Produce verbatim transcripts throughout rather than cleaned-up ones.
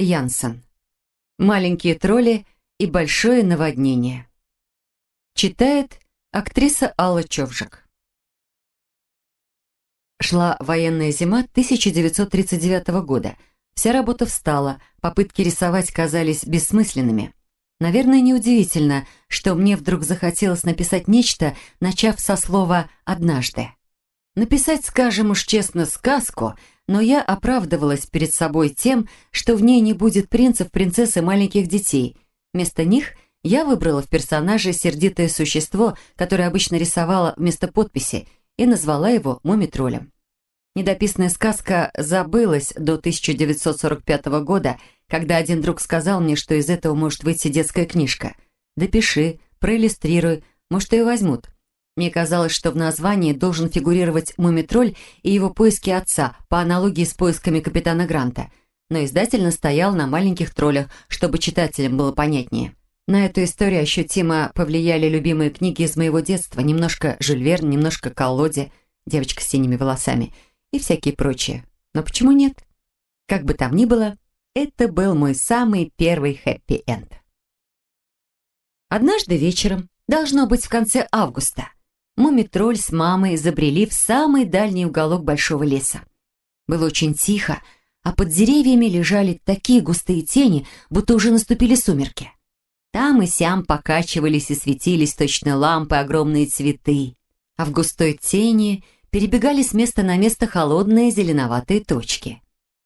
Янсен. «Маленькие тролли и большое наводнение». Читает актриса Алла Човжик. Шла военная зима тысяча девятьсот тридцать девятого года. Вся работа встала, попытки рисовать казались бессмысленными. Наверное, неудивительно, что мне вдруг захотелось написать нечто, начав со слова «однажды». Написать, скажем уж честно, сказку, но я оправдывалась перед собой тем, что в ней не будет принцев, принцесс и маленьких детей. Вместо них я выбрала в персонаже сердитое существо, которое обычно рисовала вместо подписи, и назвала его Мумитролем. Недописанная сказка забылась до тысяча девятьсот сорок пятого года, когда один друг сказал мне, что из этого может выйти детская книжка. «Допиши, проиллюстрируй, может, ее возьмут». Мне казалось, что в названии должен фигурировать Мумитроль и его поиски отца, по аналогии с поисками капитана Гранта. Но издатель настоял на маленьких троллях, чтобы читателям было понятнее. На эту историю ощутимо повлияли любимые книги из моего детства. Немножко Жюль Верн, немножко Коллоди, девочка с синими волосами и всякие прочие. Но почему нет? Как бы там ни было, это был мой самый первый хэппи-энд. Однажды вечером, должно быть в конце августа, Мумитроль с мамой забрели в самый дальний уголок большого леса. Было очень тихо, а под деревьями лежали такие густые тени, будто уже наступили сумерки. Там и сям покачивались и светились точно лампы огромные цветы, а в густой тени перебегали с места на место холодные зеленоватые точки.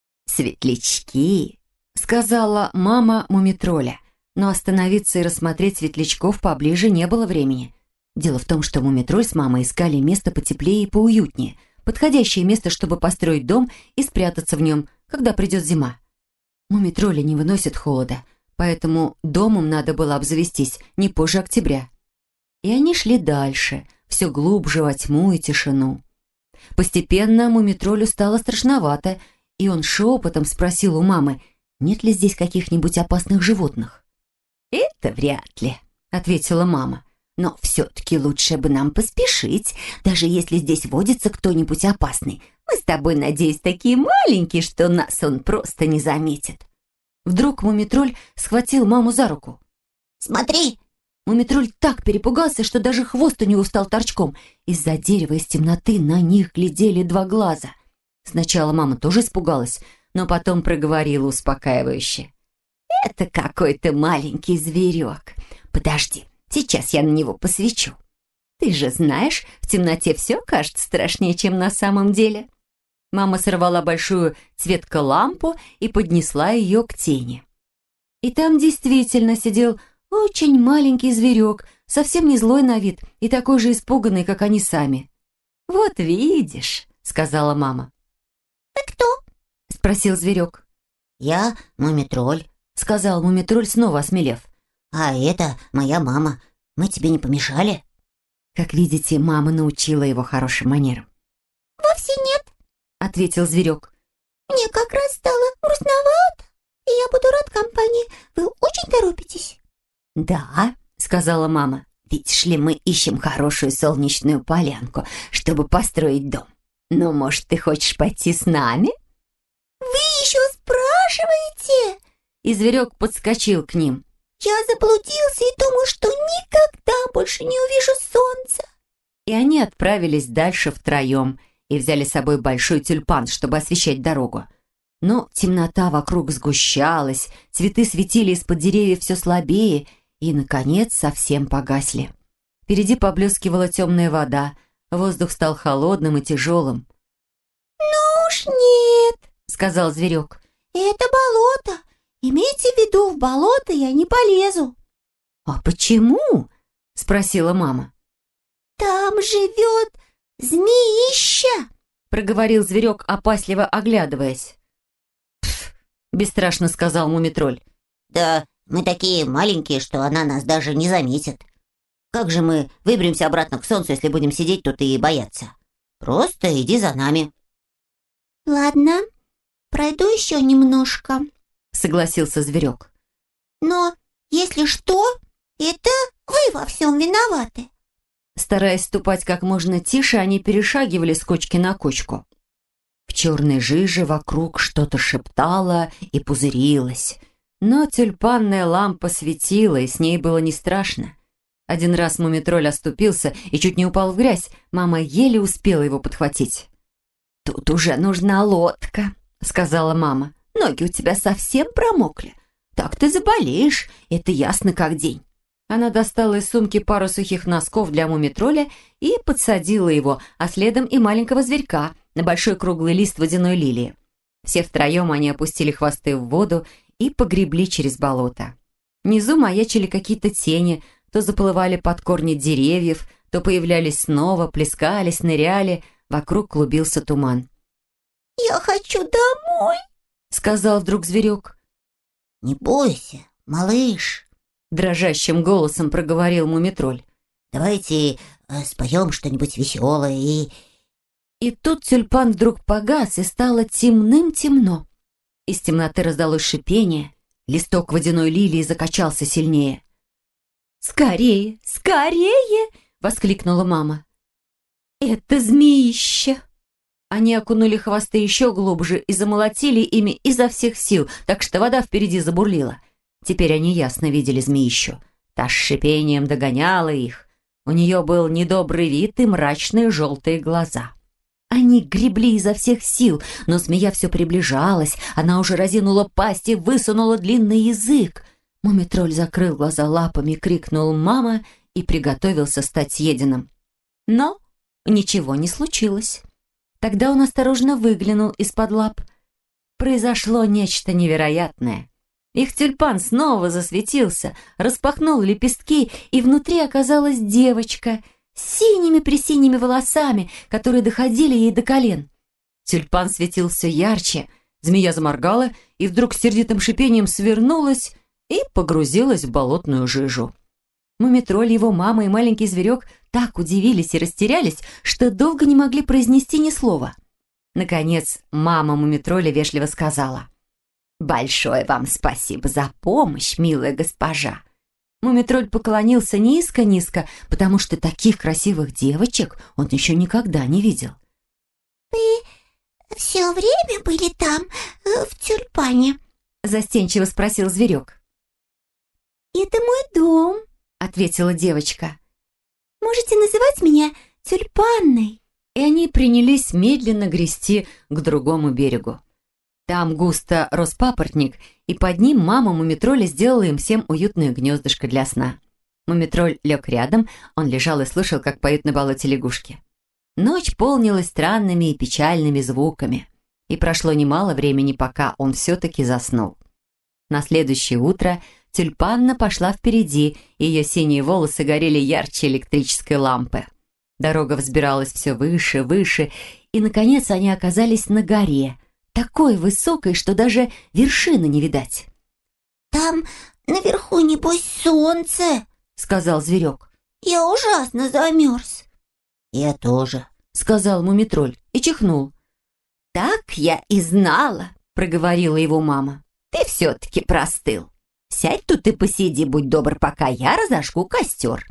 «Светлячки», — сказала мама Мумитроля, но остановиться и рассмотреть светлячков поближе не было времени. Дело в том, что Мумитроль с мамой искали место потеплее и поуютнее, подходящее место, чтобы построить дом и спрятаться в нем, когда придет зима. Мумитроли не выносят холода, поэтому домом надо было обзавестись не позже октября. И они шли дальше, все глубже во тьму и тишину. Постепенно Мумитролю стало страшновато, и он шепотом спросил у мамы, нет ли здесь каких-нибудь опасных животных. «Это вряд ли», — ответила мама. «Но все-таки лучше бы нам поспешить, даже если здесь водится кто-нибудь опасный. Мы с тобой, надеюсь, такие маленькие, что нас он просто не заметит». Вдруг Мумитроль схватил маму за руку. «Смотри!» Мумитроль так перепугался, что даже хвост у него стал торчком. Из-за дерева из темноты на них глядели два глаза. Сначала мама тоже испугалась, но потом проговорила успокаивающе. «Это какой-то маленький зверек. Подожди, сейчас я на него посвечу. Ты же знаешь, в темноте все кажется страшнее, чем на самом деле». Мама сорвала большую цветколампу и поднесла ее к тени. И там действительно сидел очень маленький зверек, совсем не злой на вид и такой же испуганный, как они сами. «Вот видишь», — сказала мама. «Ты кто?» — спросил зверек. «Я Мумитроль», — сказал Мумитроль, снова осмелев. «А это моя мама. Мы тебе не помешали?» Как видите, мама научила его хорошим манерам. «Вовсе нет», — ответил зверек. «Мне как раз стало грустновато, и я буду рад компании. Вы очень торопитесь?» «Да», — сказала мама. «Видишь ли, мы ищем хорошую солнечную полянку, чтобы построить дом. Но, может, ты хочешь пойти с нами?» «Вы еще спрашиваете?» И зверек подскочил к ним. «Я заблудился и думал, что никогда больше не увижу солнца». И они отправились дальше втроем и взяли с собой большой тюльпан, чтобы освещать дорогу. Но темнота вокруг сгущалась, цветы светили из-под деревьев все слабее и, наконец, совсем погасли. Впереди поблескивала темная вода, воздух стал холодным и тяжелым. «Ну уж нет», — сказал зверек. «Это болото. Имейте в виду, в болото я не полезу». «А почему?» — спросила мама. «Там живет змеища», — проговорил зверек, опасливо оглядываясь. «Пф!» — бесстрашно сказал Мумитроль. «Да мы такие маленькие, что она нас даже не заметит. Как же мы выберемся обратно к солнцу, если будем сидеть тут и бояться? Просто иди за нами». «Ладно, пройду еще немножко», — согласился зверек. «Но, если что, это вы во всем виноваты». Стараясь ступать как можно тише, они перешагивали с кочки на кочку. В черной жиже вокруг что-то шептало и пузырилось. Но тюльпанная лампа светила, и с ней было не страшно. Один раз мумитроль оступился и чуть не упал в грязь. Мама еле успела его подхватить. «Тут уже нужна лодка», — сказала мама. «Ноги у тебя совсем промокли. Так ты заболеешь, это ясно как день». Она достала из сумки пару сухих носков для мумитроля и подсадила его, а следом и маленького зверька на большой круглый лист водяной лилии. Все втроем они опустили хвосты в воду и погребли через болото. Внизу маячили какие-то тени, то заплывали под корни деревьев, то появлялись снова, плескались, ныряли, вокруг клубился туман. «Я хочу домой», — сказал вдруг зверек. «Не бойся, малыш», — дрожащим голосом проговорил мумитроль. «Давайте э, споем что-нибудь веселое и...» И тут тюльпан вдруг погас, и стало темным-темно. Из темноты раздалось шипение, листок водяной лилии закачался сильнее. «Скорее, скорее!» — воскликнула мама. «Это змеище!» Они окунули хвосты еще глубже и замолотили ими изо всех сил, так что вода впереди забурлила. Теперь они ясно видели змеищу. Та с шипением догоняла их. У нее был недобрый вид и мрачные желтые глаза. Они гребли изо всех сил, но змея все приближалась. Она уже разинула пасть и высунула длинный язык. Мумитроль закрыл глаза лапами, крикнул «мама» и приготовился стать съеденным. Но ничего не случилось. Тогда он осторожно выглянул из-под лап. Произошло нечто невероятное. Их тюльпан снова засветился, распахнул лепестки, и внутри оказалась девочка с синими-пресиними волосами, которые доходили ей до колен. Тюльпан светил все ярче, змея заморгала и вдруг с сердитым шипением свернулась и погрузилась в болотную жижу. Мумитроль, его мама и маленький зверек так удивились и растерялись, что долго не могли произнести ни слова. Наконец, мама мумитроля вежливо сказала: «Большое вам спасибо за помощь, милая госпожа». Мумитроль поклонился низко-низко, потому что таких красивых девочек он еще никогда не видел. «Вы все время были там, в тюльпане?» — застенчиво спросил зверек. «Это мой дом», — ответила девочка. «Можете называть меня Тюльпанной». И они принялись медленно грести к другому берегу. Там густо рос папоротник, и под ним мама мумитроля сделала им всем уютное гнездышко для сна. Мумитроль лег рядом, он лежал и слышал, как поют на болоте лягушки. Ночь полнилась странными и печальными звуками, и прошло немало времени, пока он все-таки заснул. На следующее утро тюльпанна пошла впереди, и ее синие волосы горели ярче электрической лампы. Дорога взбиралась все выше, выше, и, наконец, они оказались на горе, такой высокой, что даже вершины не видать. «Там наверху, небось, солнце», — сказал зверек. «Я ужасно замерз». «Я тоже», — сказал мумитроль и чихнул. «Так я и знала», — проговорила его мама. «Ты все-таки простыл. Сядь тут и посиди, будь добр, пока я разожгу костер».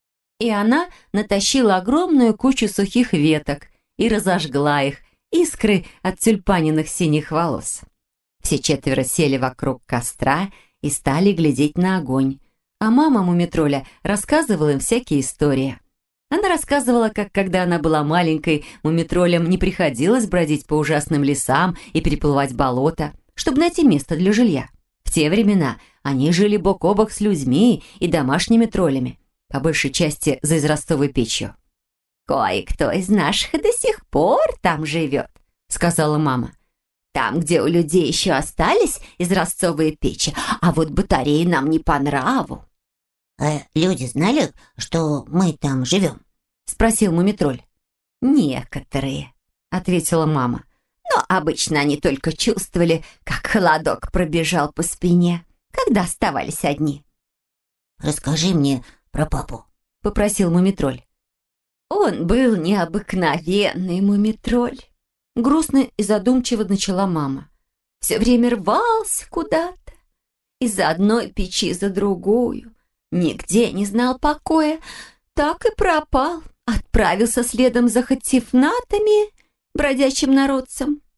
И она натащила огромную кучу сухих веток и разожгла их, искры от тюльпаниных синих волос. Все четверо сели вокруг костра и стали глядеть на огонь, а мама мумитроля рассказывала им всякие истории. Она рассказывала, как, когда она была маленькой, мумитролям не приходилось бродить по ужасным лесам и переплывать болото, чтобы найти место для жилья. В те времена они жили бок о бок с людьми и домашними троллями, по большей части за израстовой печью. «Кое-кто из наших до сих пор там живет», — сказала мама. «Там, где у людей еще остались изразцовые печи, а вот батареи нам не по нраву». «А люди знали, что мы там живем?» — спросил мумитроль. «Некоторые», — ответила мама. «Но обычно они только чувствовали, как холодок пробежал по спине, когда оставались одни». «Расскажи мне про папу», — попросил мумитроль. «Он был необыкновенный мумитроль», — грустно и задумчиво начала мама. «Все время рвался куда-то, из одной печи за другую, нигде не знал покоя, так и пропал, отправился следом за хатифнатами, бродячим народцем.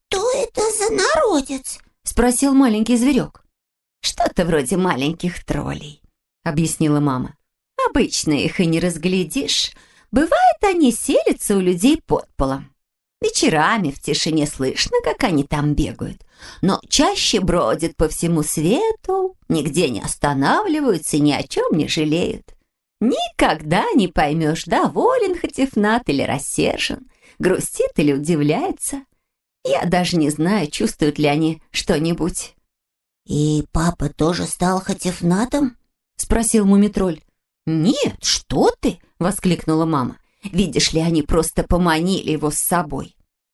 «Что это за народец?» — спросил маленький зверек. «Что-то вроде маленьких троллей», — объяснила мама. «Обычно их и не разглядишь. Бывает, они селятся у людей под полом. Вечерами в тишине слышно, как они там бегают, но чаще бродят по всему свету, нигде не останавливаются, ни о чем не жалеют. Никогда не поймешь, доволен хоть Эфнат или рассержен, грустит или удивляется. Я даже не знаю, чувствуют ли они что-нибудь». «И папа тоже стал Хатифнатом?» — спросил Мумитроль. «Нет, что ты!» — воскликнула мама. «Видишь ли, они просто поманили его с собой».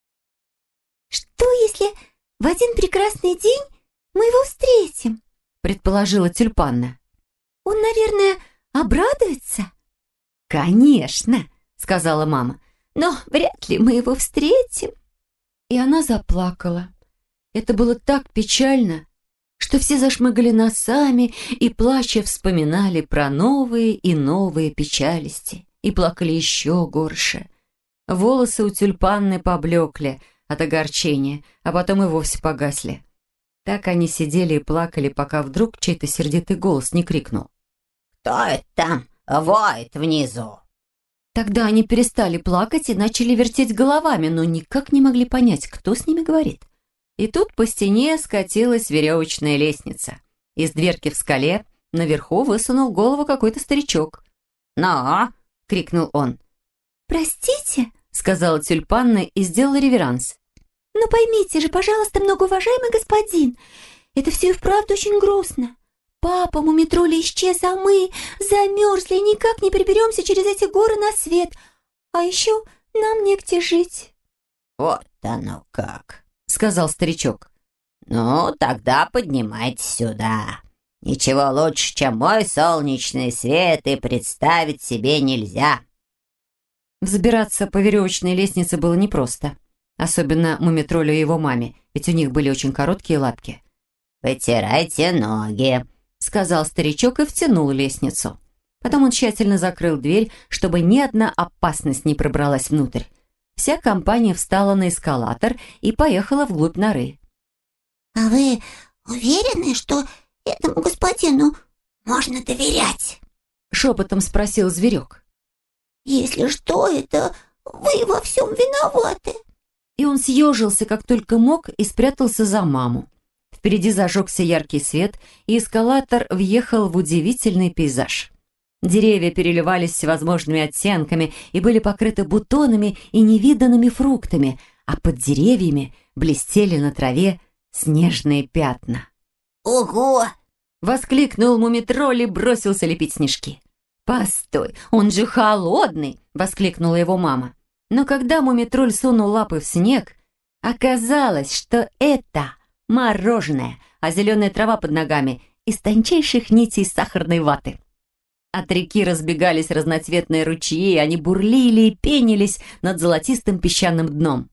«Что, если в один прекрасный день мы его встретим?» — предположила Тюльпанна. «Он, наверное, обрадуется?» «Конечно!» — сказала мама. «Но вряд ли мы его встретим». И она заплакала. Это было так печально, что все зашмыгали носами и, плача, вспоминали про новые и новые печалисти, и плакали еще горше. Волосы у Тюльпанны поблекли от огорчения, а потом и вовсе погасли. Так они сидели и плакали, пока вдруг чей-то сердитый голос не крикнул: «Кто это там воет внизу?» Тогда они перестали плакать и начали вертеть головами, но никак не могли понять, кто с ними говорит. И тут по стене скатилась веревочная лестница. Из дверки в скале наверху высунул голову какой-то старичок. «Но!» — крикнул он. «Простите», — сказала Тюльпанна и сделала реверанс. «но поймите же, пожалуйста, многоуважаемый господин, это все и вправду очень грустно. Папа Мумитроля исчез, а мы замерзли и никак не переберемся через эти горы на свет. А еще нам негде жить». «Вот оно как», — сказал старичок. «Ну, тогда поднимайтесь сюда. Ничего лучше, чем мой солнечный свет, и представить себе нельзя». Взбираться по веревочной лестнице было непросто. Особенно Мумитролю и его маме, ведь у них были очень короткие лапки. «Потирайте ноги», — сказал старичок и втянул лестницу. Потом он тщательно закрыл дверь, чтобы ни одна опасность не пробралась внутрь. Вся компания встала на эскалатор и поехала вглубь норы. «А вы уверены, что этому господину можно доверять?» — шепотом спросил зверек. «Если что, это вы во всем виноваты». И он съежился, как только мог, и спрятался за маму. Впереди зажегся яркий свет, и эскалатор въехал в удивительный пейзаж. Деревья переливались всевозможными оттенками и были покрыты бутонами и невиданными фруктами, а под деревьями блестели на траве снежные пятна. «Ого!» — воскликнул Мумитроль и бросился лепить снежки. «Постой, он же холодный!» — воскликнула его мама. Но когда Мумитроль сунул лапы в снег, оказалось, что это мороженое, а зеленая трава под ногами из тончайших нитей сахарной ваты. От реки разбегались разноцветные ручьи, они бурлили и пенились над золотистым песчаным дном.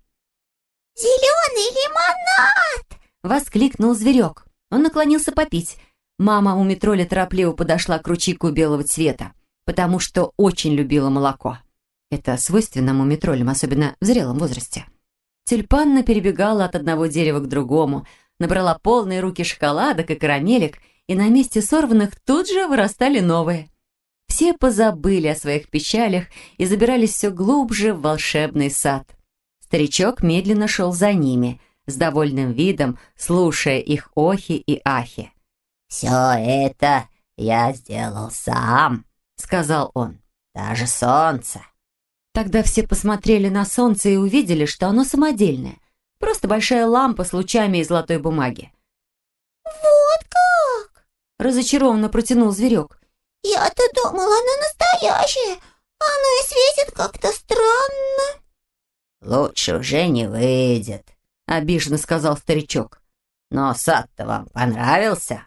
«Зеленый лимонад!» — воскликнул зверек. Он наклонился попить. Мама Мумитроля торопливо подошла к ручейку белого цвета, потому что очень любила молоко. Это свойственно мумитролям, особенно в зрелом возрасте. Тюльпанна перебегала от одного дерева к другому, набрала полные руки шоколадок и карамелек, и на месте сорванных тут же вырастали новые. Все позабыли о своих печалях и забирались все глубже в волшебный сад. Старичок медленно шел за ними, с довольным видом, слушая их охи и ахи. «Все это я сделал сам», — сказал он. «Даже солнце». Тогда все посмотрели на солнце и увидели, что оно самодельное. Просто большая лампа с лучами из золотой бумаги. «Вот как!» — разочарованно протянул зверек. «Я-то думала, оно настоящее. Оно и светит как-то странно». «Лучше уже не выйдет», — обиженно сказал старичок. «Но сад-то вам понравился?»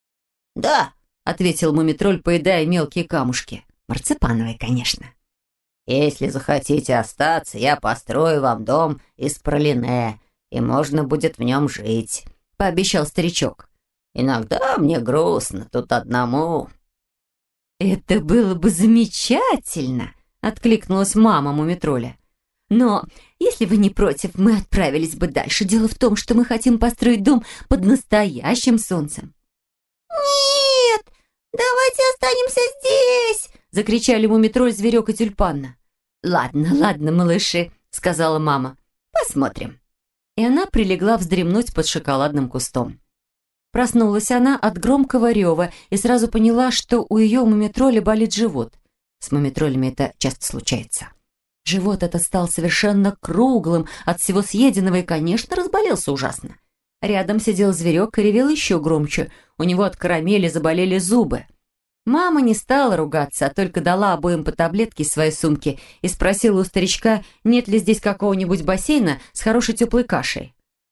«Да», — ответил Мумитроль, поедая мелкие камушки. Марципановые, конечно. «Если захотите остаться, я построю вам дом из пралине, и можно будет в нем жить», — пообещал старичок. «Иногда мне грустно тут одному». «Это было бы замечательно!» — откликнулась мама Мумитроля. Но, если вы не против, мы отправились бы дальше. Дело в том, что мы хотим построить дом под настоящим солнцем». «Нет, давайте останемся здесь!» — закричали Мумитроль, Зверек и Тюльпанна. «Ладно, ладно, малыши», — сказала мама. «Посмотрим». И она прилегла вздремнуть под шоколадным кустом. Проснулась она от громкого рева и сразу поняла, что у ее мумитроля болит живот. С мумитролями это часто случается. Живот этот стал совершенно круглым от всего съеденного и, конечно, разболелся ужасно. Рядом сидел Зверек и ревел еще громче. У него от карамели заболели зубы. Мама не стала ругаться, а только дала обоим по таблетке из своей сумки и спросила у старичка, нет ли здесь какого-нибудь бассейна с хорошей теплой кашей.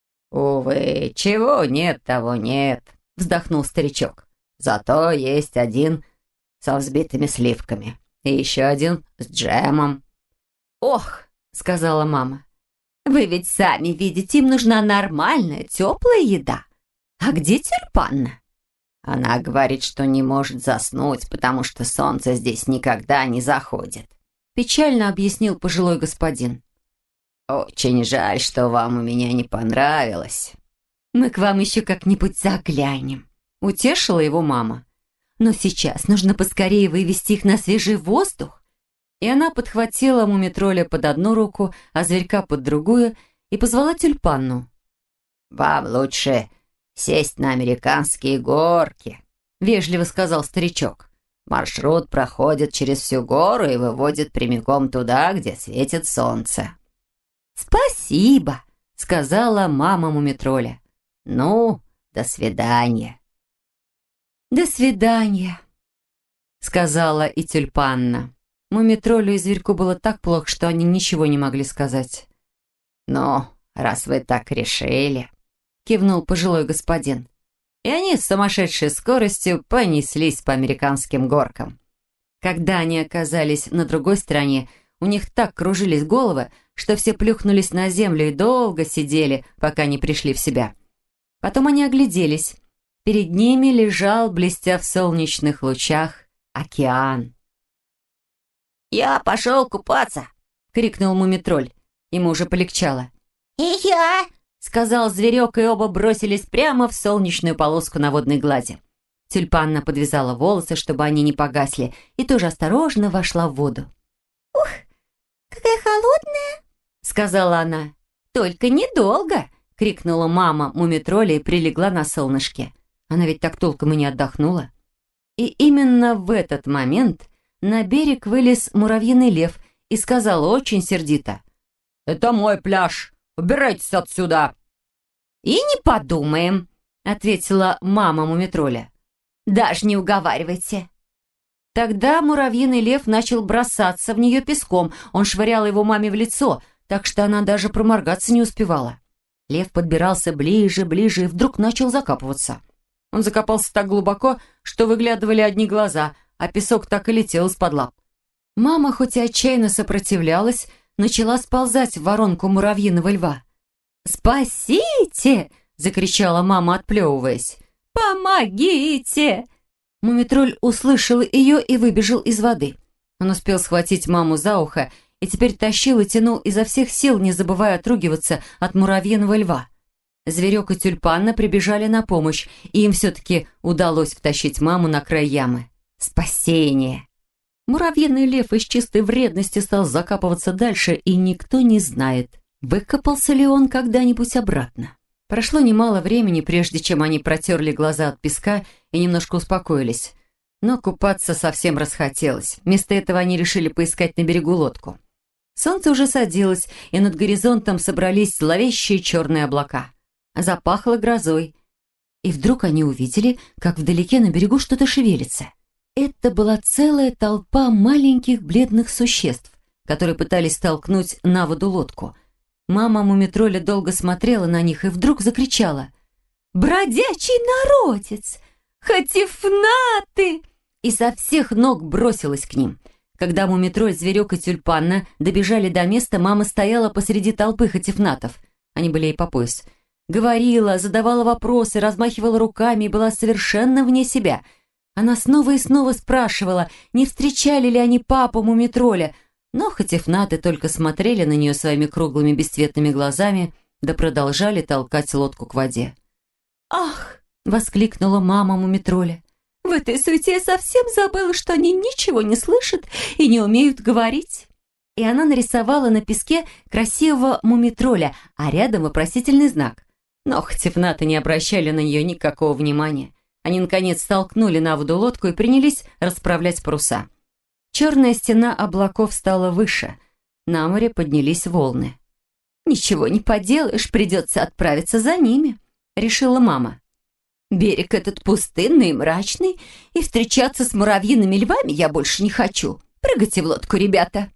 «Увы, чего нет, того нет», — вздохнул старичок. «Зато есть один со взбитыми сливками и еще один с джемом». «Ох», — сказала мама, — «вы ведь сами видите, им нужна нормальная, теплая еда. А где Тюльпанна?» «Она говорит, что не может заснуть, потому что солнце здесь никогда не заходит», — печально объяснил пожилой господин. «Очень жаль, что вам у меня не понравилось». «Мы к вам еще как-нибудь заглянем», — утешила его мама. «Но сейчас нужно поскорее вывести их на свежий воздух». И она подхватила мумитроля под одну руку, а зверька под другую, и позвала Тюльпанну. «Вам лучше сесть на американские горки», — вежливо сказал старичок. «Маршрут проходит через всю гору и выводит прямиком туда, где светит солнце». «Спасибо», — сказала мама мумитроля. «Ну, до свидания». «До свидания», — сказала и Тюльпанна. Мумитролю и зверьку было так плохо, что они ничего не могли сказать. «Ну, раз вы так решили», — кивнул пожилой господин. И они с сумасшедшей скоростью понеслись по американским горкам. Когда они оказались на другой стороне, у них так кружились головы, что все плюхнулись на землю и долго сидели, пока не пришли в себя. Потом они огляделись. Перед ними лежал, блестя в солнечных лучах, океан. «Я пошел купаться!» — крикнул мумитроль. Ему уже полегчало. «И я!» — сказал зверек, и оба бросились прямо в солнечную полоску на водной глади. Тюльпанна подвязала волосы, чтобы они не погасли, и тоже осторожно вошла в воду. «Ух, какая холодная!» — сказала она. «Только недолго!» — крикнула мама мумитроля и прилегла на солнышке. Она ведь так толком и не отдохнула. И именно в этот момент на берег вылез муравьиный лев и сказал очень сердито: «Это мой пляж! Убирайтесь отсюда!» «И не подумаем!» — ответила мама мумитроля. «Даже не уговаривайте!» Тогда муравьиный лев начал бросаться в нее песком. Он швырял его маме в лицо, так что она даже проморгаться не успевала. Лев подбирался ближе, ближе и вдруг начал закапываться. Он закопался так глубоко, что выглядывали одни глаза, а песок так и летел из-под лап. Мама, хоть и отчаянно сопротивлялась, начала сползать в воронку муравьиного льва. «Спасите!» — закричала мама, отплевываясь. «Помогите!» Мумитроль услышал ее и выбежал из воды. Он успел схватить маму за ухо и теперь тащил и тянул изо всех сил, не забывая отругиваться от муравьиного льва. Зверек и Тюльпанна прибежали на помощь, и им все-таки удалось втащить маму на край ямы. Спасение! Муравьиный лев из чистой вредности стал закапываться дальше, и никто не знает, выкопался ли он когда-нибудь обратно. Прошло немало времени, прежде чем они протерли глаза от песка и немножко успокоились. Но купаться совсем расхотелось. Вместо этого они решили поискать на берегу лодку. Солнце уже садилось, и над горизонтом собрались зловещие черные облака. Запахло грозой. И вдруг они увидели, как вдалеке на берегу что-то шевелится. Это была целая толпа маленьких бледных существ, которые пытались столкнуть на воду лодку. Мама мумитроля долго смотрела на них и вдруг закричала: «Бродячий народец! Хатифнаты!» И со всех ног бросилась к ним. Когда мумитроль, зверек и Тюльпанна добежали до места, мама стояла посреди толпы хатифнатов. Они были ей по пояс. Говорила, задавала вопросы, размахивала руками и была совершенно вне себя. Она снова и снова спрашивала, не встречали ли они папу мумитроля, Но Хатифнаты только смотрели на нее своими круглыми бесцветными глазами, да продолжали толкать лодку к воде. «Ах!» — воскликнула мама Мумитроля. «В этой суете я совсем забыла, что они ничего не слышат и не умеют говорить». И она нарисовала на песке красивого мумитроля, а рядом вопросительный знак. Но Хатифнаты не обращали на нее никакого внимания. Они, наконец, столкнули на воду лодку и принялись расправлять паруса. Черная стена облаков стала выше. На море поднялись волны. «Ничего не поделаешь, придется отправиться за ними», — решила мама. «Берег этот пустынный и мрачный, и встречаться с муравьиными львами я больше не хочу. Прыгайте в лодку, ребята».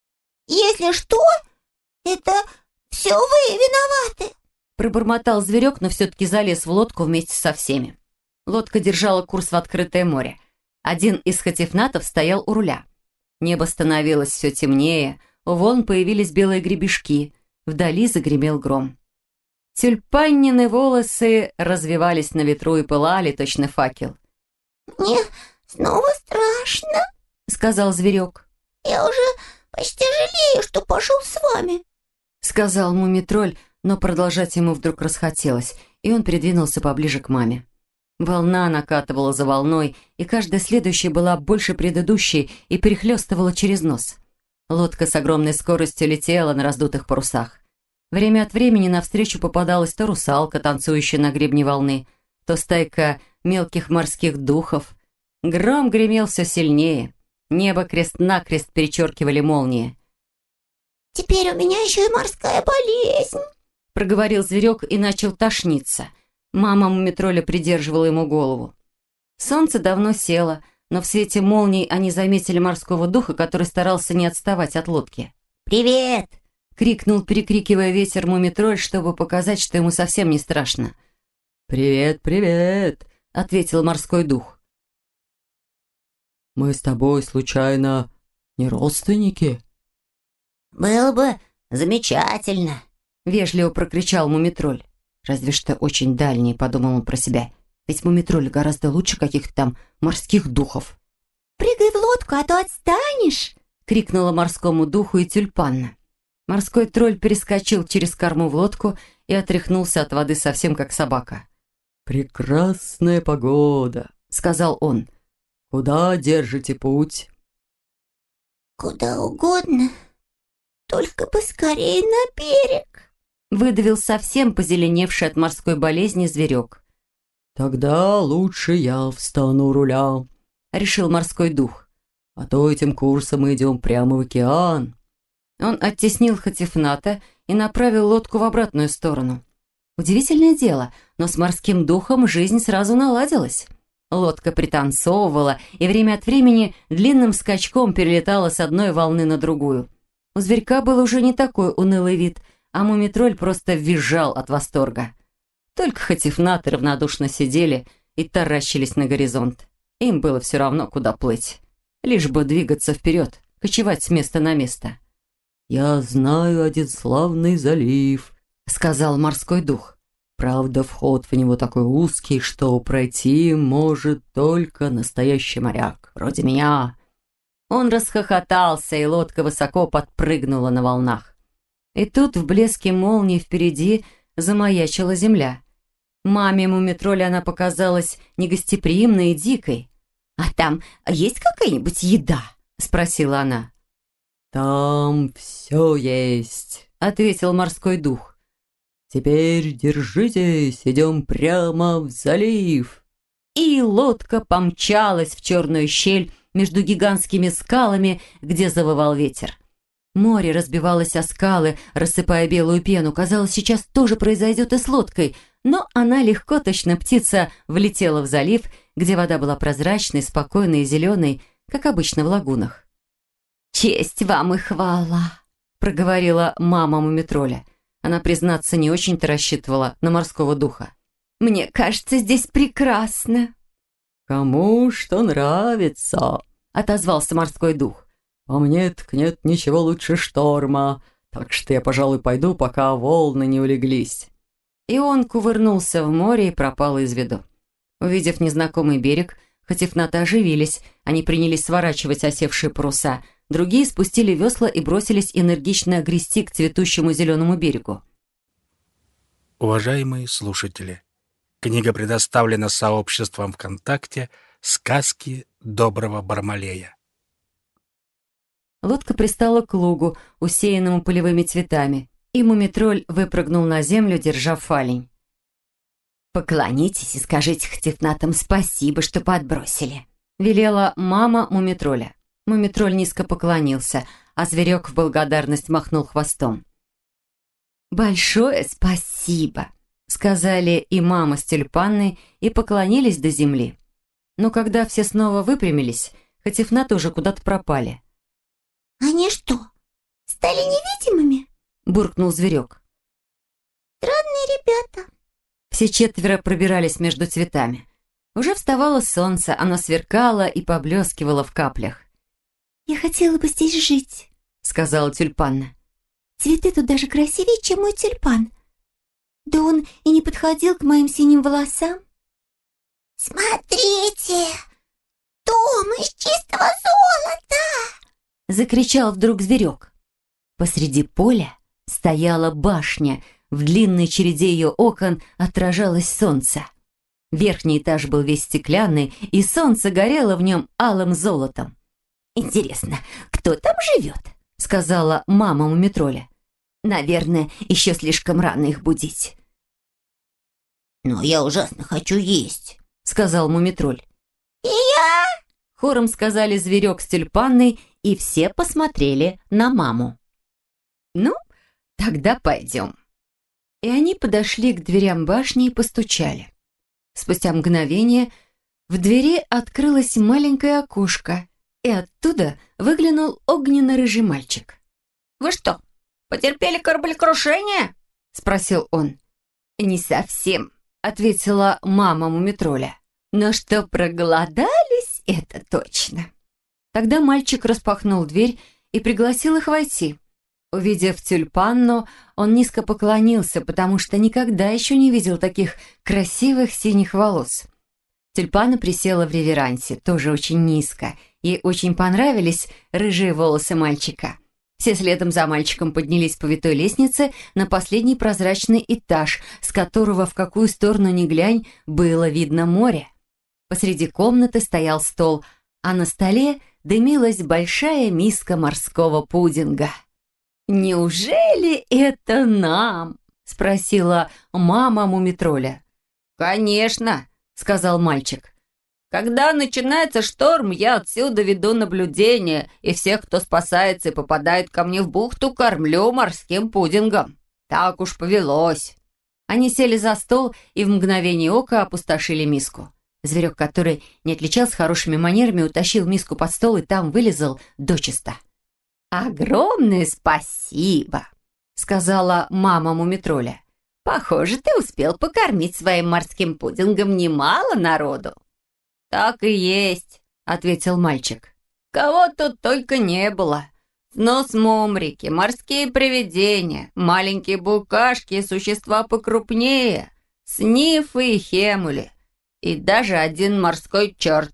«Если что, это все вы виноваты», — пробормотал зверек, но все-таки залез в лодку вместе со всеми. Лодка держала курс в открытое море. Один из хатифнатов стоял у руля. Небо становилось все темнее, у волн появились белые гребешки, вдали загремел гром. Тюльпаннины волосы развивались на ветру и пылали, точно факел. «Мне снова страшно», — сказал зверек. «Я уже почти жалею, что пошел с вами», — сказал мумитроль, но продолжать ему вдруг расхотелось, и он придвинулся поближе к маме. Волна накатывала за волной, и каждая следующая была больше предыдущей и перехлестывала через нос. Лодка с огромной скоростью летела на раздутых парусах. Время от времени навстречу попадалась то русалка, танцующая на гребне волны, то стайка мелких морских духов. Гром гремел все сильнее. Небо крест-накрест перечеркивали молнии. «Теперь у меня еще и морская болезнь», — проговорил зверек и начал тошниться. Мама Мумитроля придерживала ему голову. Солнце давно село, но в свете молний они заметили морского духа, который старался не отставать от лодки. «Привет!» — крикнул, перекрикивая ветер Мумитроль, чтобы показать, что ему совсем не страшно. «Привет, привет!» — ответил морской дух. «Мы с тобой, случайно, не родственники?» «Было бы замечательно», — вежливо прокричал Мумитроль. «Разве что очень дальний», — подумал он про себя. «Ведь Мумитроль гораздо лучше каких-то там морских духов». «Прыгай в лодку, а то отстанешь!» — крикнула морскому духу и тюльпанна. Морской тролль перескочил через корму в лодку и отряхнулся от воды совсем как собака. «Прекрасная погода», — сказал он. «Куда держите путь?» «Куда угодно, только поскорее на берег», — выдавил совсем позеленевший от морской болезни зверек. «Тогда лучше я встану у руля», — решил морской дух. «А то этим курсом мы идем прямо в океан». Он оттеснил Хатифната и направил лодку в обратную сторону. Удивительное дело, но с морским духом жизнь сразу наладилась. Лодка пританцовывала и время от времени длинным скачком перелетала с одной волны на другую. У зверька был уже не такой унылый вид, а мумитроль просто визжал от восторга. Только Хатифнаты равнодушно сидели и таращились на горизонт. Им было все равно, куда плыть. Лишь бы двигаться вперед, кочевать с места на место. «Я знаю один славный залив», — сказал морской дух. «Правда, вход в него такой узкий, что пройти может только настоящий моряк, вроде меня». Он расхохотался, и лодка высоко подпрыгнула на волнах. И тут в блеске молнии впереди замаячила земля. Маме Мумитроля она показалась негостеприимной и дикой. «А там есть какая-нибудь еда?» — спросила она. «Там все есть», — ответил морской дух. «Теперь держитесь, идем прямо в залив». И лодка помчалась в черную щель между гигантскими скалами, где завывал ветер. Море разбивалось о скалы, рассыпая белую пену. Казалось, сейчас тоже произойдет и с лодкой, но она легко, точно птица, влетела в залив, где вода была прозрачной, спокойной и зеленой, как обычно в лагунах. «Честь вам и хвала», — проговорила мама Мумитроля. Она, признаться, не очень-то рассчитывала на морского духа. «Мне кажется, здесь прекрасно». «Кому что нравится», — отозвался морской дух. «По мне так нет ничего лучше шторма, так что я, пожалуй, пойду, пока волны не улеглись». И он кувырнулся в море и пропал из виду. Увидев незнакомый берег, Хатифнаты оживились, они принялись сворачивать осевшие паруса, другие спустили весла и бросились энергично грести к цветущему зеленому берегу. Уважаемые слушатели, книга предоставлена сообществом ВКонтакте «Сказки доброго Бармалея». Лодка пристала к лугу, усеянному полевыми цветами, и мумитроль выпрыгнул на землю, держа фалень. «Поклонитесь и скажите хтифнатам спасибо, что подбросили», — велела мама мумитроля. Мумитроль низко поклонился, а зверек в благодарность махнул хвостом. «Большое спасибо», — сказали и мама с тюльпанной и поклонились до земли. Но когда все снова выпрямились, хатифнаты уже куда-то пропали. «Они что, стали невидимыми?» — буркнул зверек. «Странные ребята». Все четверо пробирались между цветами. Уже вставало солнце, оно сверкало и поблескивало в каплях. «Я хотела бы здесь жить», — сказала тюльпанна. «Цветы тут даже красивее, чем мой тюльпан. Да он и не подходил к моим синим волосам». «Смотрите, дом из чистого золота!» — закричал вдруг зверек. Посреди поля стояла башня, в длинной череде ее окон отражалось солнце. Верхний этаж был весь стеклянный, и солнце горело в нем алым золотом. «Интересно, кто там живет?» — сказала мама мумитроля. «Наверное, еще слишком рано их будить». «Но я ужасно хочу есть», — сказал мумитроль. «И я!» — хором сказали зверек с тюльпанной, и все посмотрели на маму. «Ну, тогда пойдем». И они подошли к дверям башни и постучали. Спустя мгновение в двери открылось маленькое окошко, и оттуда выглянул огненно-рыжий мальчик. «Вы что, потерпели кораблекрушение?» — спросил он. «Не совсем», — ответила мама мумитроля. «Но что проголодались, это точно». Тогда мальчик распахнул дверь и пригласил их войти. Увидев тюльпанну, он низко поклонился, потому что никогда еще не видел таких красивых синих волос. Тюльпанна присела в реверансе, тоже очень низко. Ей очень понравились рыжие волосы мальчика. Все следом за мальчиком поднялись по витой лестнице на последний прозрачный этаж, с которого в какую сторону ни глянь было видно море. Посреди комнаты стоял стол, а на столе дымилась большая миска морского пудинга. «Неужели это нам?» — спросила мама мумитроля. «Конечно», — сказал мальчик. «Когда начинается шторм, я отсюда веду наблюдение, и всех, кто спасается и попадает ко мне в бухту, кормлю морским пудингом. Так уж повелось». Они сели за стол и в мгновение ока опустошили миску. Зверек, который не отличался хорошими манерами, утащил миску под стол и там вылезал дочисто. «Огромное спасибо», — сказала мама мумитроля. «Похоже, ты успел покормить своим морским пудингом немало народу». «Так и есть», — ответил мальчик. «Кого тут только не было. Снос-мумрики, морские привидения, маленькие букашки и существа покрупнее, снифы и хемули, и даже один морской черт».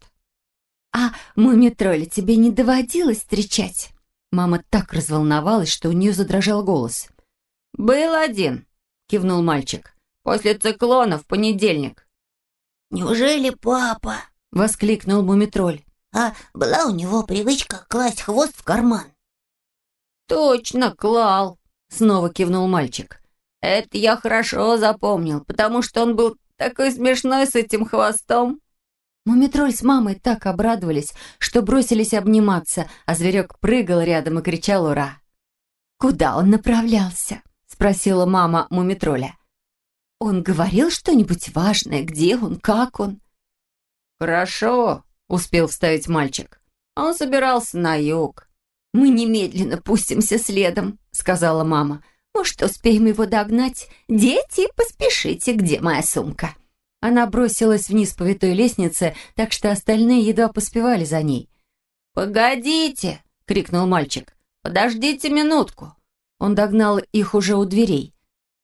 «А мумитроля тебе не доводилось встречать?» Мама так разволновалась, что у нее задрожал голос. «Был один», — кивнул мальчик. «После циклона в понедельник». «Неужели папа?» — воскликнул мумитроль. «А была у него привычка класть хвост в карман?» «Точно, клал», — снова кивнул мальчик. «Это я хорошо запомнил, потому что он был такой смешной с этим хвостом». Мумитроль с мамой так обрадовались, что бросились обниматься, а зверек прыгал рядом и кричал «Ура!». «Куда он направлялся?» — спросила мама мумитроля. «Он говорил что-нибудь важное? Где он? Как он?» «Хорошо», — успел вставить мальчик. «Он собирался на юг». «Мы немедленно пустимся следом», — сказала мама. «Может, успеем его догнать? Дети, поспешите, где моя сумка?» Она бросилась вниз по витой лестнице, так что остальные едва поспевали за ней. «Погодите!» — крикнул мальчик. «Подождите минутку!» Он догнал их уже у дверей.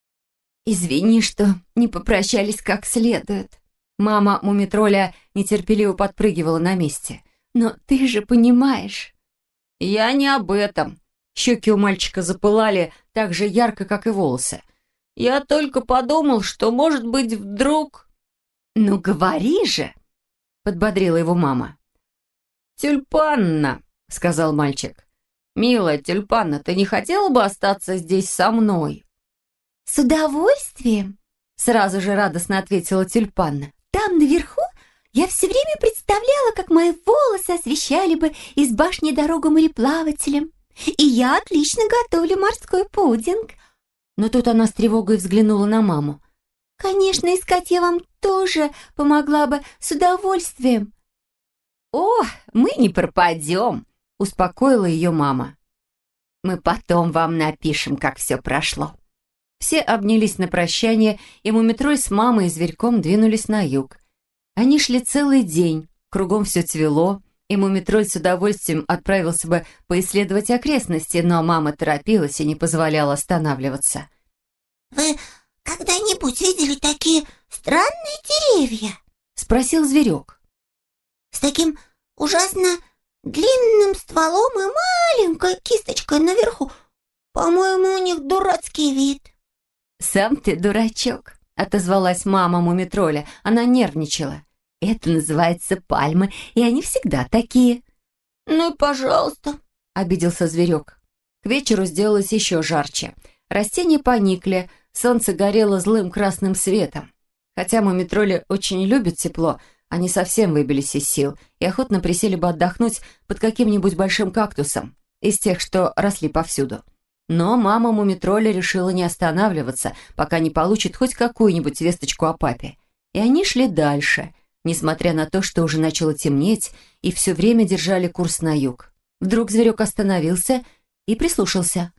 «Извини, что не попрощались как следует». Мама мумитроля нетерпеливо подпрыгивала на месте. «Но ты же понимаешь...» «Я не об этом». Щеки у мальчика запылали так же ярко, как и волосы. «Я только подумал, что, может быть, вдруг...» «Ну, говори же!» — подбодрила его мама. «Тюльпанна», — сказал мальчик. «Милая Тюльпанна, ты не хотела бы остаться здесь со мной?» «С удовольствием!» — сразу же радостно ответила Тюльпанна. «Там, наверху, я все время представляла, как мои волосы освещали бы из башни дорогу мореплавателям. И я отлично готовлю морской пудинг». Но тут она с тревогой взглянула на маму. «Конечно, искать я вам тоже помогла бы с удовольствием». «О, мы не пропадем», — успокоила ее мама. «Мы потом вам напишем, как все прошло». Все обнялись на прощание, и Мумитроль с мамой и зверьком двинулись на юг. Они шли целый день, кругом все цвело, и Мумитроль с удовольствием отправился бы поисследовать окрестности, но мама торопилась и не позволяла останавливаться. Вы когда-нибудь видели такие странные деревья? Спросил зверек. С таким ужасно длинным стволом и маленькой кисточкой наверху. По-моему, у них дурацкий вид. «Сам ты дурачок», — отозвалась мама Мумитроля. Она нервничала. «Это называется пальмы, и они всегда такие». «Ну и пожалуйста», — обиделся зверек. К вечеру сделалось еще жарче. Растения поникли, солнце горело злым красным светом. Хотя Мумитроли очень любят тепло, они совсем выбились из сил и охотно присели бы отдохнуть под каким-нибудь большим кактусом, из тех, что росли повсюду. Но мама Мумитроля решила не останавливаться, пока не получит хоть какую-нибудь весточку о папе. И они шли дальше, несмотря на то, что уже начало темнеть, и все время держали курс на юг. Вдруг зверек остановился и прислушался.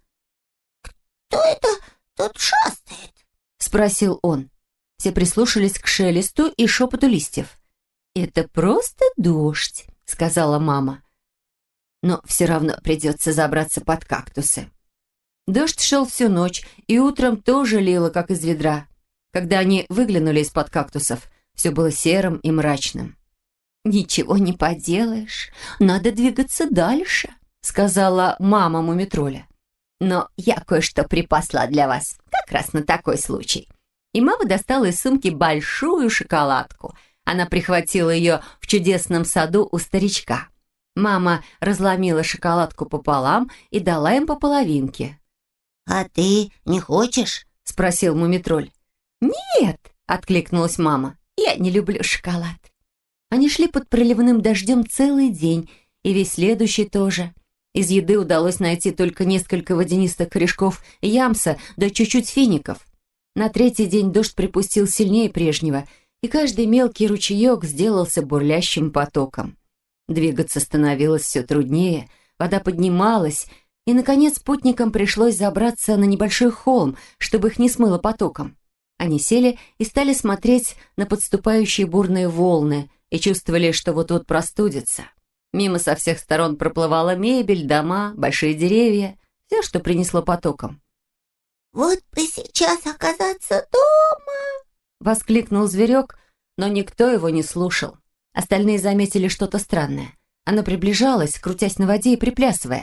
«Кто это тут шастает?» — спросил он. Все прислушались к шелесту и шепоту листьев. «Это просто дождь», — сказала мама. «Но все равно придется забраться под кактусы». Дождь шел всю ночь, и утром тоже лило, как из ведра. Когда они выглянули из-под кактусов, все было серым и мрачным. «Ничего не поделаешь, надо двигаться дальше», — сказала мама Мумитроля. «Но я кое-что припасла для вас, как раз на такой случай». И мама достала из сумки большую шоколадку. Она прихватила ее в чудесном саду у старичка. Мама разломила шоколадку пополам и дала им по половинке. «А ты не хочешь?» — спросил Мумитроль. «Нет», — откликнулась мама, — «я не люблю шоколад». Они шли под проливным дождем целый день, и весь следующий тоже. Из еды удалось найти только несколько водянистых корешков ямса да чуть-чуть фиников. На третий день дождь припустил сильнее прежнего, и каждый мелкий ручеек сделался бурлящим потоком. Двигаться становилось все труднее, вода поднималась, и, наконец, путникам пришлось забраться на небольшой холм, чтобы их не смыло потоком. Они сели и стали смотреть на подступающие бурные волны и чувствовали, что вот-вот простудятся. Мимо со всех сторон проплывала мебель, дома, большие деревья, все, что принесло потоком. «Вот бы сейчас оказаться дома!» — воскликнул зверек, но никто его не слушал. Остальные заметили что-то странное. Оно приближалось, крутясь на воде и приплясывая.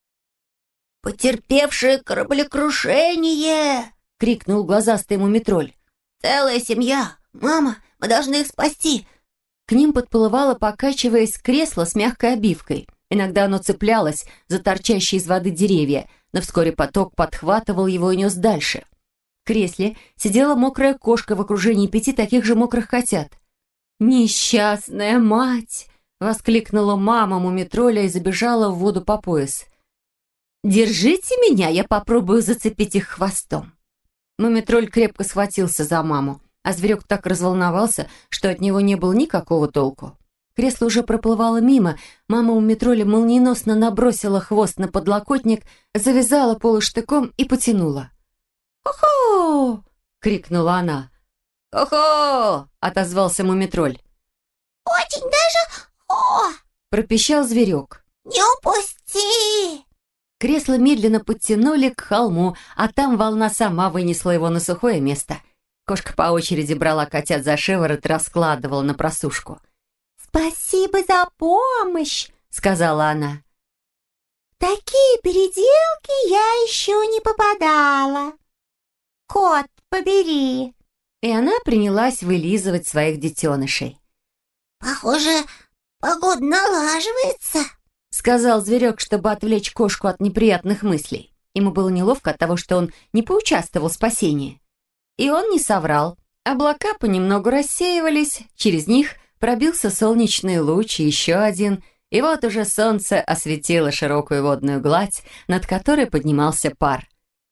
«Потерпевшие кораблекрушение!» — крикнул глазастый Мумитроль. «Целая семья! Мама, мы должны их спасти!» К ним подплывало, покачиваясь, кресло с мягкой обивкой. Иногда оно цеплялось за торчащие из воды деревья, но вскоре поток подхватывал его и нес дальше. В кресле сидела мокрая кошка в окружении пяти таких же мокрых котят. «Несчастная мать!» — воскликнула мама Мумитроля и забежала в воду по пояс. «Держите меня, я попробую зацепить их хвостом». Мумитроль крепко схватился за маму, а зверек так разволновался, что от него не было никакого толку. Кресло уже проплывало мимо, мама Мумитроля молниеносно набросила хвост на подлокотник, завязала полуштыком и потянула. «Хо-хо!» — крикнула она. «Хо-хо!» — отозвался Мумитроль. «Очень даже о!» — пропищал зверек. «Не упусти!» Кресло медленно подтянули к холму, а там волна сама вынесла его на сухое место. Кошка по очереди брала котят за шиворот и раскладывала на просушку. «Спасибо за помощь!» — сказала она. такие переделки я еще не попадала. Кот, побери. И она принялась вылизывать своих детенышей. Похоже, погода налаживается, Сказал зверек, чтобы отвлечь кошку от неприятных мыслей. Ему было неловко от того, что он не поучаствовал в спасении. И он не соврал. Облака понемногу рассеивались, через них пробился солнечный луч, и еще один, и вот уже солнце осветило широкую водную гладь, над которой поднимался пар.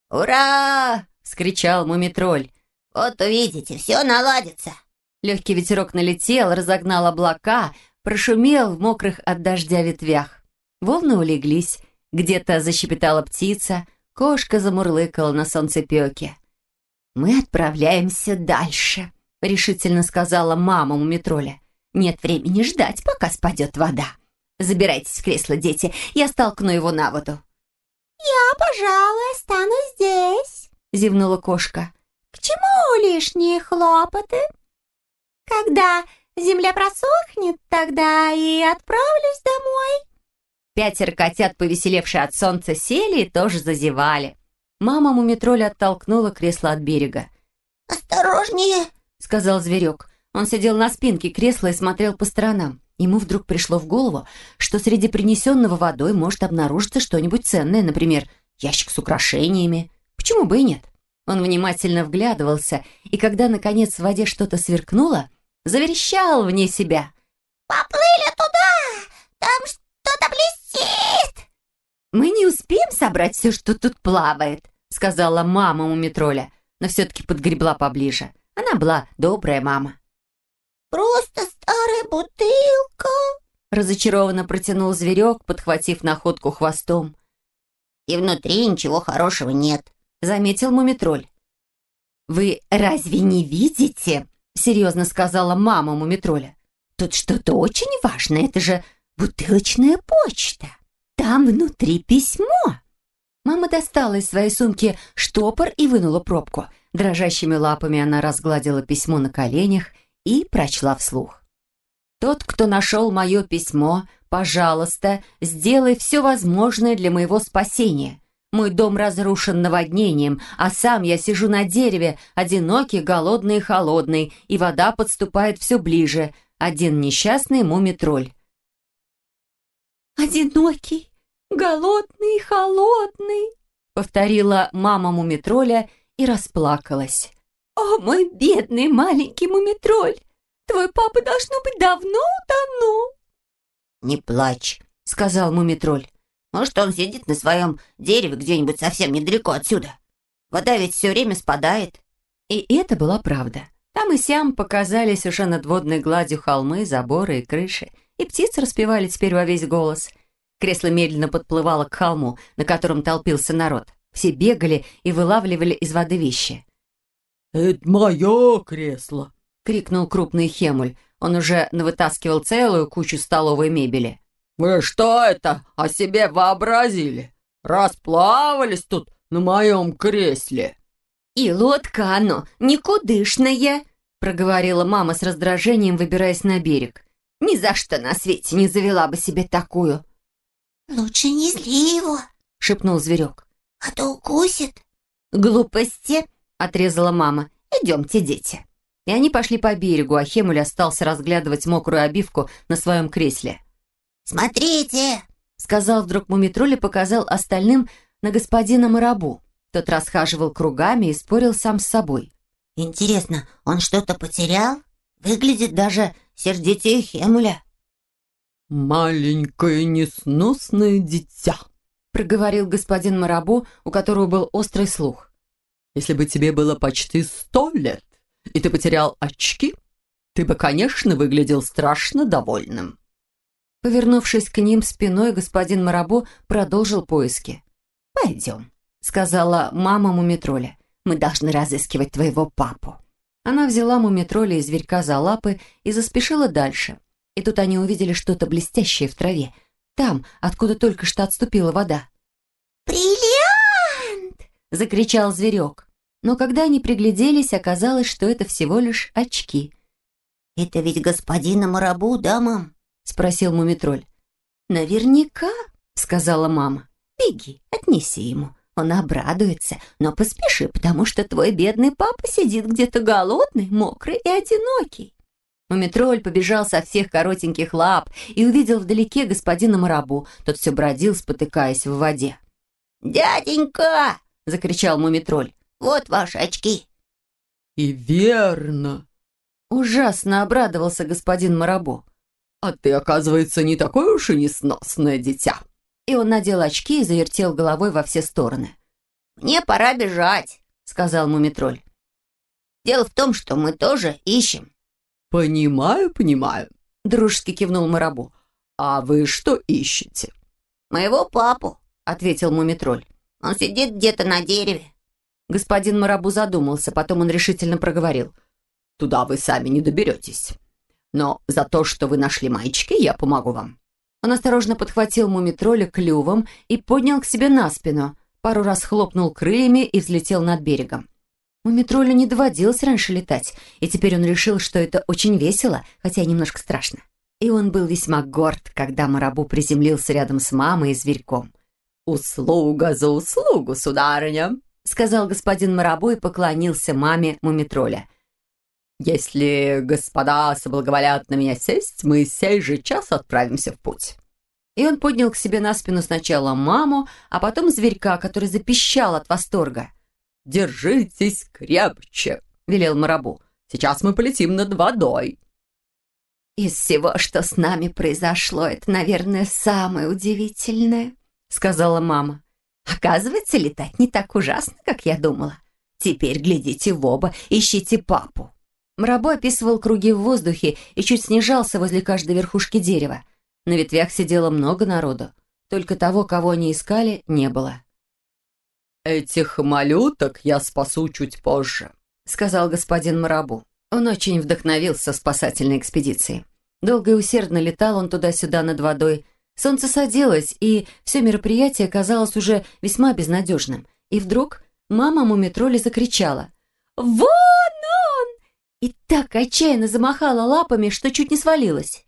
«Ура!» — вскричал мумитроль. «Вот увидите, все наладится!» Легкий ветерок налетел, разогнал облака, прошумел в мокрых от дождя ветвях. Волны улеглись, где-то защепетала птица, кошка замурлыкала на солнцепеке. «Мы отправляемся дальше», — решительно сказала мама мумитроля. «Нет времени ждать, пока спадет вода. Забирайтесь в кресло, дети, я столкну его на воду». «Я, пожалуй, останусь здесь», — зевнула кошка. «К чему лишние хлопоты? Когда земля просохнет, тогда и отправлюсь домой». Пятеро котят, повеселевшие от солнца, сели и тоже зазевали. Мама мумитроля оттолкнула кресло от берега. «Осторожнее», — сказал зверек. Он сидел на спинке кресла и смотрел по сторонам. Ему вдруг пришло в голову, что среди принесенного водой может обнаружиться что-нибудь ценное, например, ящик с украшениями. Почему бы и нет? Он внимательно вглядывался, и когда, наконец, в воде что-то сверкнуло, заверещал вне себя. «Поплыли туда! Там что-то блестит!» «Мы не успеем собрать все, что тут плавает», — сказала мама мумитроля, но все-таки подгребла поближе. Она была добрая мама. «Просто старая бутылка», — разочарованно протянул зверек, подхватив находку хвостом. «И внутри ничего хорошего нет», — заметил мумитроль. «Вы разве не видите?» — серьезно сказала мама мумитроля. «Тут что-то очень важное, это же бутылочная почта. Там внутри письмо». Мама достала из своей сумки штопор и вынула пробку. Дрожащими лапами она разгладила письмо на коленях и прочла вслух. «Тот, кто нашел мое письмо, пожалуйста, сделай все возможное для моего спасения. Мой дом разрушен наводнением, а сам я сижу на дереве, одинокий, голодный и холодный, и вода подступает все ближе. Один несчастный мумитроль». «Одинокий, голодный, холодный», — повторила мама мумитроля и расплакалась. «О, мой бедный маленький мумитроль! Твой папа, должно быть, давно утонул!» «Не плачь», — сказал мумитроль. «Может, он сидит на своем дереве где-нибудь совсем недалеко отсюда. Вода ведь все время спадает». И это была правда. Там и сям показались уже над водной гладью холмы, заборы и крыши, и птицы распевали теперь во весь голос. Кресло медленно подплывало к холму, на котором толпился народ. Все бегали и вылавливали из воды вещи. «Это мое кресло!» — крикнул крупный Хемуль. Он уже навытаскивал целую кучу столовой мебели. «Вы что это о себе вообразили? Расплавались тут на моем кресле!» «И лодка оно никудышная!» — проговорила мама с раздражением, выбираясь на берег. «Ни за что на свете не завела бы себе такую!» «Лучше не зли его», — шепнул зверек. «а то укусит». «Глупости!» — отрезала мама. «Идемте, дети». И они пошли по берегу, а Хемуль остался разглядывать мокрую обивку на своем кресле. «Смотрите!» — сказал вдруг мумитроль и показал остальным на господина Марабу. Тот расхаживал кругами и спорил сам с собой. «Интересно, он что-то потерял? Выглядит даже сердитее Хемуля». «Маленькое несносное дитя», — проговорил господин Марабу, у которого был острый слух. «Если бы тебе было почти сто лет, и ты потерял очки, ты бы, конечно, выглядел страшно довольным». Повернувшись к ним спиной, господин Марабу продолжил поиски. «Пойдем», — сказала мама мумитроля. «Мы должны разыскивать твоего папу». Она взяла мумитроля и зверька за лапы и заспешила дальше. И тут они увидели что-то блестящее в траве, там, откуда только что отступила вода. «Бриллиант!» — закричал зверек. Но когда они пригляделись, оказалось, что это всего лишь очки. «Это ведь господина Марабу, да, мам?» — спросил мумитроль. «Наверняка», — сказала мама. Беги, отнеси ему. Он обрадуется, но поспеши, потому что твой бедный папа сидит где-то голодный, мокрый и одинокий». Мумитроль побежал со всех коротеньких лап и увидел вдалеке господина Марабу. Тот все бродил, спотыкаясь в воде. «Дяденька!» — закричал Мумитроль. «Вот ваши очки!» «И верно!» Ужасно обрадовался господин Марабу. «А ты, оказывается, не такое уж и несносное дитя!» И он надел очки и завертел головой во все стороны. «Мне пора бежать», — сказал Мумитроль. «Дело в том, что мы тоже ищем». «Понимаю, понимаю», — дружески кивнул Марабу. «А вы что ищете?» «Моего папу», — ответил Мумитроль. «Он сидит где-то на дереве». Господин Марабу задумался, потом он решительно проговорил. «Туда вы сами не доберетесь. Но за то, что вы нашли мальчики, я помогу вам». Он осторожно подхватил Мумитроля клювом и поднял к себе на спину, пару раз хлопнул крыльями и взлетел над берегом. Мумитролю не доводилось раньше летать, и теперь он решил, что это очень весело, хотя и немножко страшно. И он был весьма горд, когда Марабу приземлился рядом с мамой и зверьком. «Услуга за услугу, сударыня», — сказал господин Марабу и поклонился маме Мумитроля. «Если господа соблаговолят на меня сесть, мы сей же час отправимся в путь». И он поднял к себе на спину сначала маму, а потом зверька, который запищал от восторга. «Держитесь крепче», — велел Марабу. «Сейчас мы полетим над водой». «Из всего, что с нами произошло, это, наверное, самое удивительное», — сказала мама. «Оказывается, летать не так ужасно, как я думала. Теперь глядите в оба, ищите папу». Марабу описывал круги в воздухе и чуть снижался возле каждой верхушки дерева. На ветвях сидело много народу. Только того, кого они искали, не было. «Этих малюток я спасу чуть позже», — сказал господин Марабу. Он очень вдохновился спасательной экспедицией. Долго и усердно летал он туда-сюда над водой. Солнце садилось, и все мероприятие казалось уже весьма безнадежным. И вдруг мама Мумитроля закричала: «Вон он!» И так отчаянно замахала лапами, что чуть не свалилась.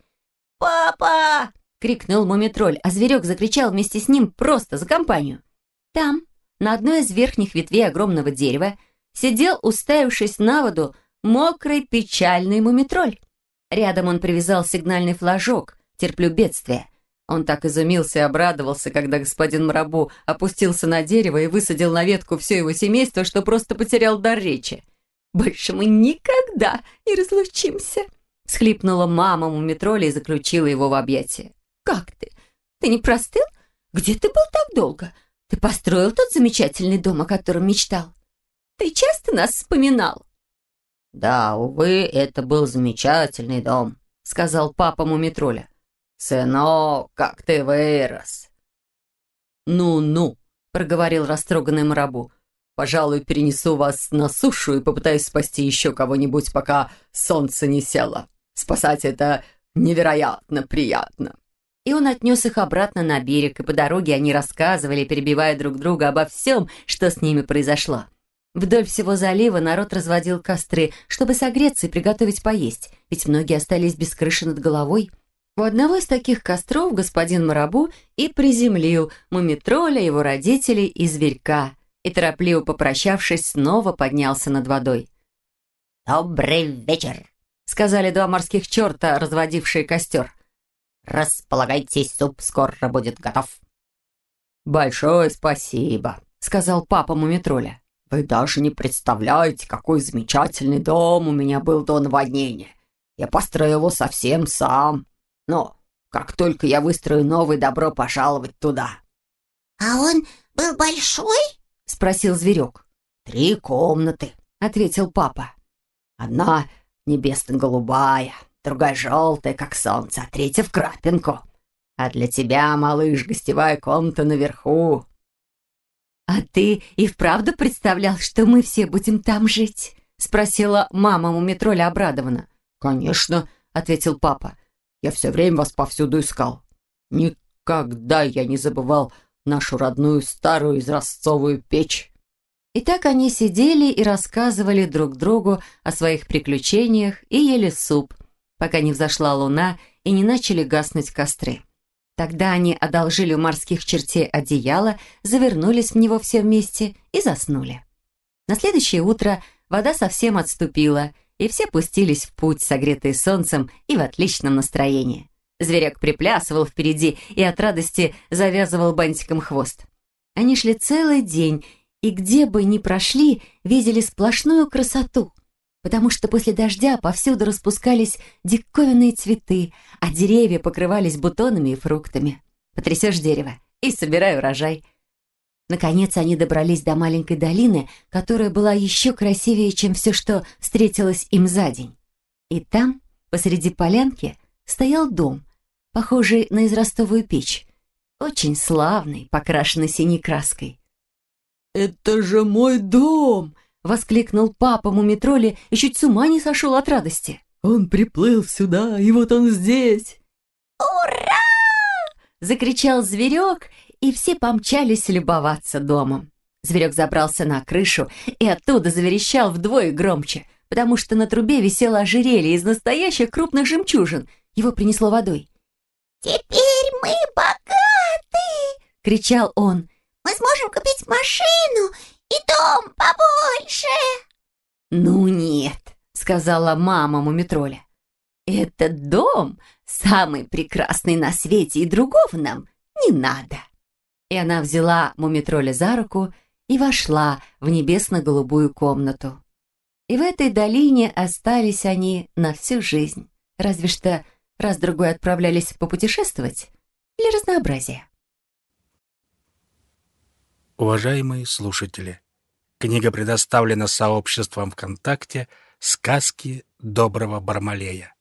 «Папа!» — крикнул Мумитроль, а зверек закричал вместе с ним просто за компанию. Там, на одной из верхних ветвей огромного дерева, сидел, уставившись на воду, мокрый печальный Мумитроль. Рядом он привязал сигнальный флажок «Терплю бедствие». Он так изумился и обрадовался, когда господин Марабу опустился на дерево и высадил на ветку все его семейство, что просто потерял дар речи. «Больше мы никогда не разлучимся», — всхлипнула мама Мумитроля и заключила его в объятия. «Как ты? Ты не простыл? Где ты был так долго? Ты построил тот замечательный дом, о котором мечтал? Ты часто нас вспоминал?» «Да, увы, это был замечательный дом», — сказал папа Мумитроля. «Сынок, как ты вырос!» «Ну-ну», — проговорил растроганный Марабу. «Пожалуй, перенесу вас на сушу и попытаюсь спасти еще кого-нибудь, пока солнце не село. Спасать это невероятно приятно». И он отнес их обратно на берег, и по дороге они рассказывали, перебивая друг друга обо всем, что с ними произошло. Вдоль всего залива народ разводил костры, чтобы согреться и приготовить поесть, ведь многие остались без крыши над головой. У одного из таких костров господин Марабу и приземлил Мумитроля, его родителей и зверька, и, торопливо попрощавшись, снова поднялся над водой. «Добрый вечер», — сказали два морских черта, разводившие костер. «Располагайтесь, суп скоро будет готов». «Большое спасибо», — сказал папа Мумитроля. «Вы даже не представляете, какой замечательный дом у меня был до наводнения. Я построил его совсем сам. Но как только я выстрою новый, добро пожаловать туда». «А он был большой?» — спросил зверек. «Три комнаты», — ответил папа. «Одна небесно-голубая, другая желтая, как солнце, а третья в крапинку. А для тебя, малыш, гостевая комната наверху». «А ты и вправду представлял, что мы все будем там жить?» — спросила мама Мумитроля обрадованно. «Конечно», — ответил папа. «Я все время вас повсюду искал. Никогда я не забывал нашу родную старую изразцовую печь». И так они сидели и рассказывали друг другу о своих приключениях и ели суп, пока не взошла луна и не начали гаснуть костры. Тогда они одолжили у морских чертей одеяло, завернулись в него все вместе и заснули. На следующее утро вода совсем отступила, и все пустились в путь, согретые солнцем и в отличном настроении. Зверек приплясывал впереди и от радости завязывал бантиком хвост. Они шли целый день, и где бы ни прошли, видели сплошную красоту, потому что после дождя повсюду распускались диковинные цветы, а деревья покрывались бутонами и фруктами. Потрясешь дерево и собирай урожай. Наконец они добрались до маленькой долины, которая была еще красивее, чем все, что встретилось им за день. И там, посреди полянки, стоял дом, похожий на израстовую печь, очень славный, покрашенный синей краской. «Это же мой дом!» — воскликнул папа Мумитроли и чуть с ума не сошел от радости. «Он приплыл сюда, и вот он здесь!» Ура! Закричал зверек, и все помчались любоваться домом. Зверек забрался на крышу и оттуда заверещал вдвое громче, потому что на трубе висело ожерелье из настоящих крупных жемчужин. Его принесло водой. Теперь мы богаты! Кричал он. Мы сможем купить машину и дом побольше. «Ну нет», — сказала мама Мумитроля. «Этот дом самый прекрасный на свете, и другого нам не надо». И она взяла Мумитроля за руку и вошла в небесно-голубую комнату. И в этой долине остались они на всю жизнь, разве что раз-другой отправлялись попутешествовать для разнообразия. Уважаемые слушатели, книга предоставлена сообществом ВКонтакте «Сказки доброго Бармалея».